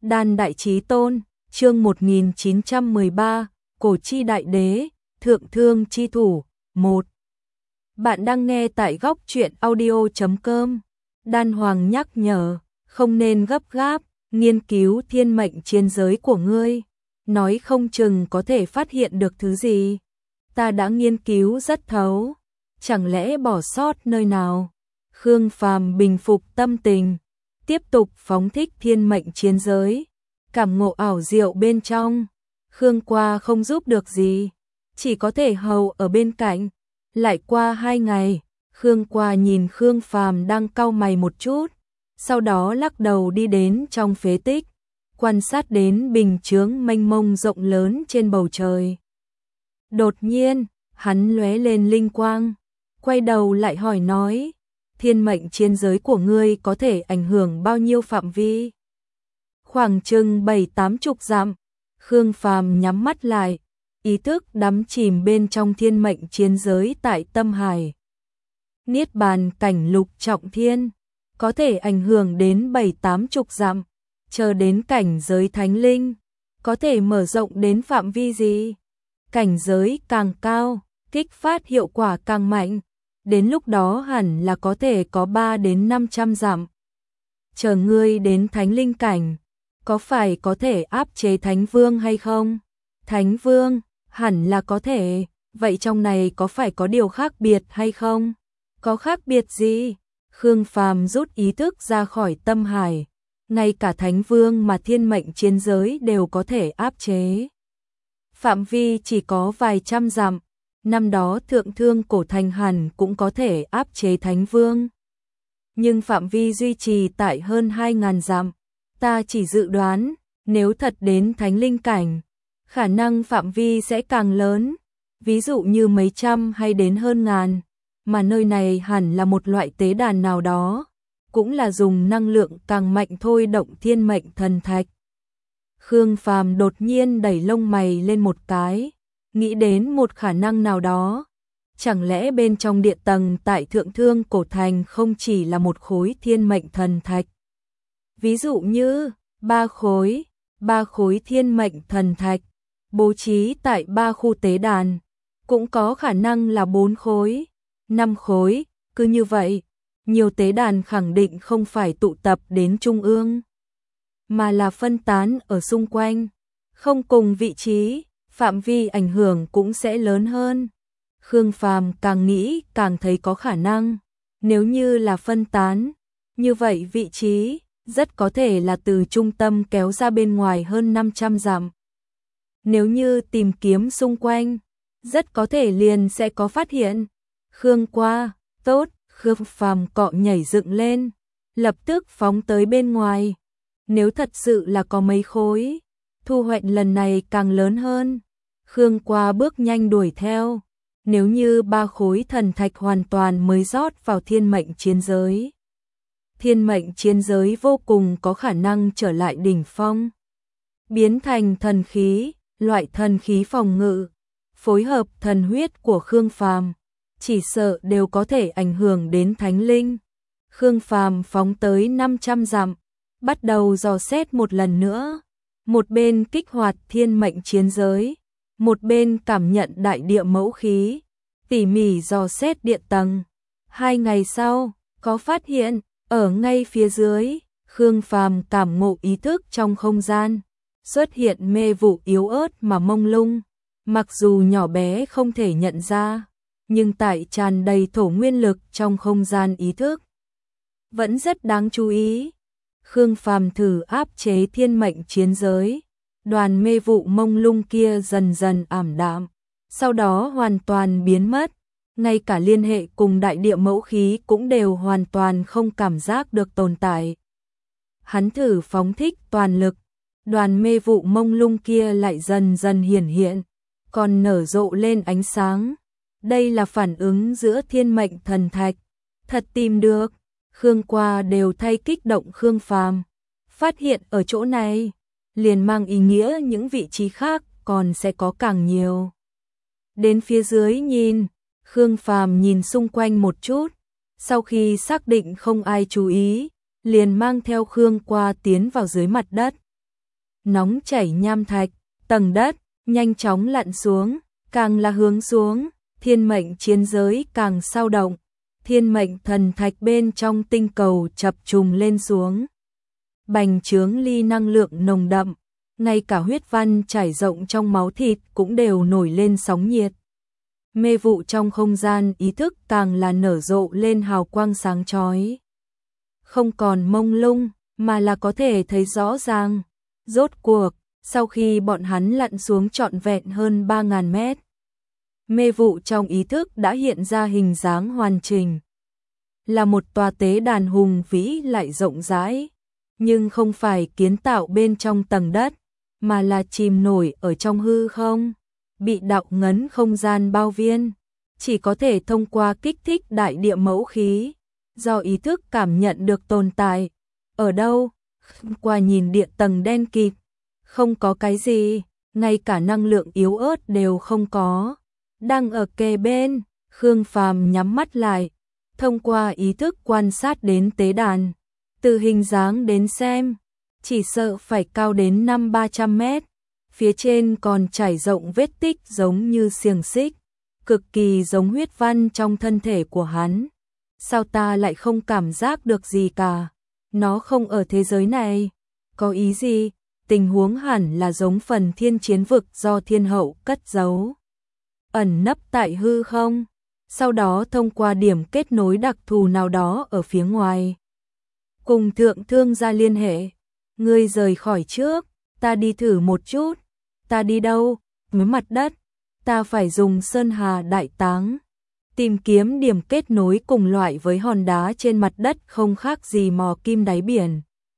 Đan Đại Chí Tôn, chương 1913, Cổ Chi Đại Đế, Thượng Thương Chi Thủ, 1. Bạn đang nghe tại góc truyện audio.com. Đan Hoàng nhắc nhở, không nên gấp gáp, nghiên cứu thiên mệnh chiến giới của ngươi. Nói không chừng có thể phát hiện được thứ gì. Ta đã nghiên cứu rất thấu, chẳng lẽ bỏ sót nơi nào? Khương Phàm bình phục tâm tình, tiếp tục phóng thích thiên mệnh chiến giới, cảm ngộ ảo diệu bên trong. Khương Qua không giúp được gì, chỉ có thể hầu ở bên cạnh. Lại qua 2 ngày, Khương Qua nhìn Khương Phàm đang cau mày một chút, sau đó lắc đầu đi đến trong phế tích, quan sát đến bình chướng mênh mông rộng lớn trên bầu trời. Đột nhiên, hắn lóe lên linh quang, quay đầu lại hỏi nói, thiên mệnh chiến giới của ngươi có thể ảnh hưởng bao nhiêu phạm vi? Khoảng chừng 7-80 dặm. Khương Phàm nhắm mắt lại, ý thức đắm chìm bên trong thiên mệnh chiến giới tại tâm hải. Niết bàn cảnh lục trọng thiên, có thể ảnh hưởng đến 7-80 dặm, chờ đến cảnh giới thánh linh, có thể mở rộng đến phạm vi gì? Cảnh giới càng cao, kích phát hiệu quả càng mạnh, đến lúc đó hẳn là có thể có 3-500 dặm. Chờ ngươi đến thánh linh cảnh, có phải có thể áp chế Thánh Vương hay không? Thánh Vương, hẳn là có thể, vậy trong này có phải có điều khác biệt hay không? Có khác biệt gì? Khương Phàm rút ý thức ra khỏi tâm hải, ngay cả Thánh Vương mà thiên mệnh chiến giới đều có thể áp chế. Phạm vi chỉ có vài trăm dặm, năm đó Thượng Thương Cổ Thành hẳn cũng có thể áp chế Thánh Vương. Nhưng phạm vi duy trì tại hơn 2.000 dặm. Ta chỉ dự đoán, nếu thật đến thánh linh cảnh, khả năng phạm vi sẽ càng lớn, ví dụ như mấy trăm hay đến hơn ngàn, mà nơi này hẳn là một loại tế đàn nào đó, cũng là dùng năng lượng càng mạnh thôi động thiên mệnh thần thạch. Khương Phàm đột nhiên đẩy lông mày lên một cái, nghĩ đến một khả năng nào đó. Chẳng lẽ bên trong địa tầng tại Thượng Thương Cổ Thành không chỉ là một khối thiên mệnh thần thạch? Ví dụ như 3 khối thiên mệnh thần thạch, bố trí tại 3 khu tế đàn, cũng có khả năng là 4 khối, 5 khối, cứ như vậy, nhiều tế đàn khẳng định không phải tụ tập đến trung ương, mà là phân tán ở xung quanh, không cùng vị trí, phạm vi ảnh hưởng cũng sẽ lớn hơn. Khương Phàm càng nghĩ càng thấy có khả năng, nếu như là phân tán, như vậy vị trí rất có thể là từ trung tâm kéo ra bên ngoài hơn 500 dặm. Nếu như tìm kiếm xung quanh, rất có thể liền sẽ có phát hiện. Khương Qua, tốt, Khương Phàm cọ nhảy dựng lên, lập tức phóng tới bên ngoài. Nếu thật sự là có mấy khối, thu hoạch lần này càng lớn hơn. Khương Qua bước nhanh đuổi theo. Nếu như 3 khối thần thạch hoàn toàn mới rót vào thiên mệnh chiến giới, thiên mệnh chiến giới vô cùng có khả năng trở lại đỉnh phong, biến thành thần khí, loại thần khí phòng ngự, phối hợp thần huyết của Khương Phàm, chỉ sợ đều có thể ảnh hưởng đến thánh linh. Khương Phàm phóng tới 500 dặm, bắt đầu dò xét một lần nữa, một bên kích hoạt thiên mệnh chiến giới, một bên cảm nhận đại địa mẫu khí, tỉ mỉ dò xét địa tầng. 2 ngày sau, có phát hiện, ở ngay phía dưới, Khương Phàm cảm ngộ ý thức trong không gian, xuất hiện mê vụ yếu ớt mà mông lung, mặc dù nhỏ bé không thể nhận ra, nhưng tại tràn đầy thổ nguyên lực trong không gian ý thức, vẫn rất đáng chú ý. Khương Phàm thử áp chế thiên mệnh chiến giới, đoàn mê vụ mông lung kia dần dần ảm đạm, sau đó hoàn toàn biến mất, ngay cả liên hệ cùng đại địa mẫu khí cũng đều hoàn toàn không cảm giác được tồn tại. Hắn thử phóng thích toàn lực, đoàn mê vụ mông lung kia lại dần dần hiển hiện, còn nở rộ lên ánh sáng. Đây là phản ứng giữa thiên mệnh thần thạch, thật tìm được. Khương Qua đều thay kích động Khương Phàm, phát hiện ở chỗ này, liền mang ý nghĩa những vị trí khác còn sẽ có càng nhiều. Đến phía dưới nhìn, Khương Phàm nhìn xung quanh một chút, sau khi xác định không ai chú ý, liền mang theo Khương Qua tiến vào dưới mặt đất. nóng chảy nham thạch, tầng đất, nhanh chóng lặn xuống, càng là hướng xuống, thiên mệnh chiến giới càng sao động, thiên mệnh thần thạch bên trong tinh cầu chập trùng lên xuống. Bành trướng ly năng lượng nồng đậm, ngay cả huyết văn trải rộng trong máu thịt cũng đều nổi lên sóng nhiệt. Mê vụ trong không gian ý thức càng là nở rộ lên hào quang sáng chói. Không còn mông lung, mà là có thể thấy rõ ràng. Rốt cuộc, sau khi bọn hắn lặn xuống trọn vẹn hơn 3.000 mét, mê vụ trong ý thức đã hiện ra hình dáng hoàn chỉnh. Là một tòa tế đàn hùng vĩ lại rộng rãi, nhưng không phải kiến tạo bên trong tầng đất, mà là chìm nổi ở trong hư không, bị đạo ngấn không gian bao viên, chỉ có thể thông qua kích thích đại địa mẫu khí, do ý thức cảm nhận được tồn tại. Ở đâu? Qua nhìn địa tầng đen kịt, không có cái gì, ngay cả năng lượng yếu ớt đều không có. Đang ở kề bên, Khương Phàm nhắm mắt lại, thông qua ý thức quan sát đến tế đàn. Từ hình dáng đến xem, chỉ sợ phải cao đến 500-300 mét, phía trên còn trải rộng vết tích giống như xiềng xích, cực kỳ giống huyết văn trong thân thể của hắn. Sao ta lại không cảm giác được gì cả? Nó không ở thế giới này. Có ý gì? Tình huống hẳn là giống phần thiên chiến vực do thiên hậu cất giấu, ẩn nấp tại hư không, sau đó thông qua điểm kết nối đặc thù nào đó ở phía ngoài, cùng thượng thương gia liên hệ. Ngươi rời khỏi trước, ta đi thử một chút. Ta đi đâu? Với mặt đất. Ta phải dùng sơn hà đại táng, tìm kiếm điểm kết nối cùng loại với hòn đá trên mặt đất, không khác gì mò kim đáy biển.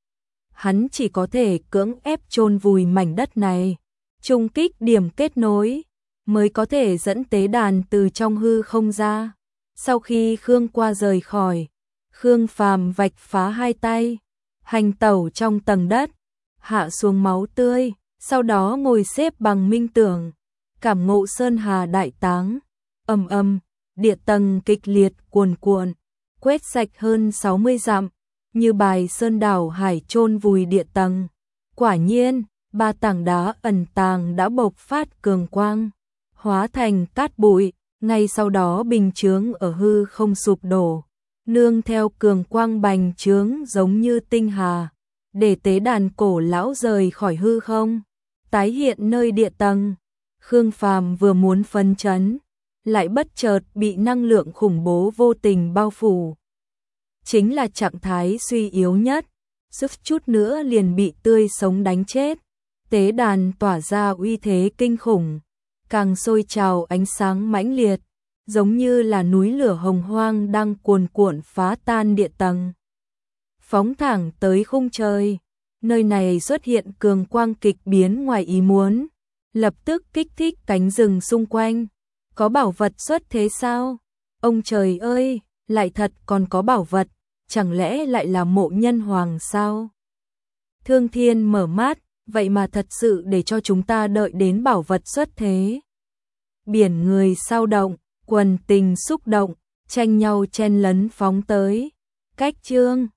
Hắn chỉ có thể cưỡng ép chôn vùi mảnh đất này, trùng kích điểm kết nối, mới có thể dẫn tế đàn từ trong hư không ra. Sau khi Khương Qua rời khỏi, Khương Phàm vạch phá hai tay, hành tẩu trong tầng đất, hạ xuống máu tươi, sau đó ngồi xếp bằng minh tưởng, cảm ngộ sơn hà đại táng. Ầm ầm, địa tầng kịch liệt cuồn cuộn, quét sạch hơn 60 dặm, như bài sơn đảo hải chôn vùi địa tầng. Quả nhiên, ba tảng đá ẩn tàng đã bộc phát cường quang, hóa thành cát bụi, ngay sau đó bình chướng ở hư không sụp đổ, nương theo cường quang bành chướng giống như tinh hà, để tế đàn cổ lão rời khỏi hư không, tái hiện nơi địa tầng. Khương Phàm vừa muốn phấn chấn, lại bất chợt bị năng lượng khủng bố vô tình bao phủ. Chính là trạng thái suy yếu nhất, suýt chút nữa liền bị tươi sống đánh chết. Tế đàn tỏa ra uy thế kinh khủng, càng sôi trào ánh sáng mãnh liệt, giống như là núi lửa hồng hoang đang cuồn cuộn phá tan địa tầng, phóng thẳng tới khung trời. Nơi này xuất hiện cường quang kịch biến ngoài ý muốn, lập tức kích thích cánh rừng xung quanh. Có bảo vật xuất thế sao? Ông trời ơi, lại thật còn có bảo vật, chẳng lẽ lại là mộ nhân hoàng sao? Thương Thiên mở mắt, vậy mà thật sự để cho chúng ta đợi đến bảo vật xuất thế. Biển người sao động, quần tình xúc động, tranh nhau chen lấn phóng tới. Cách chương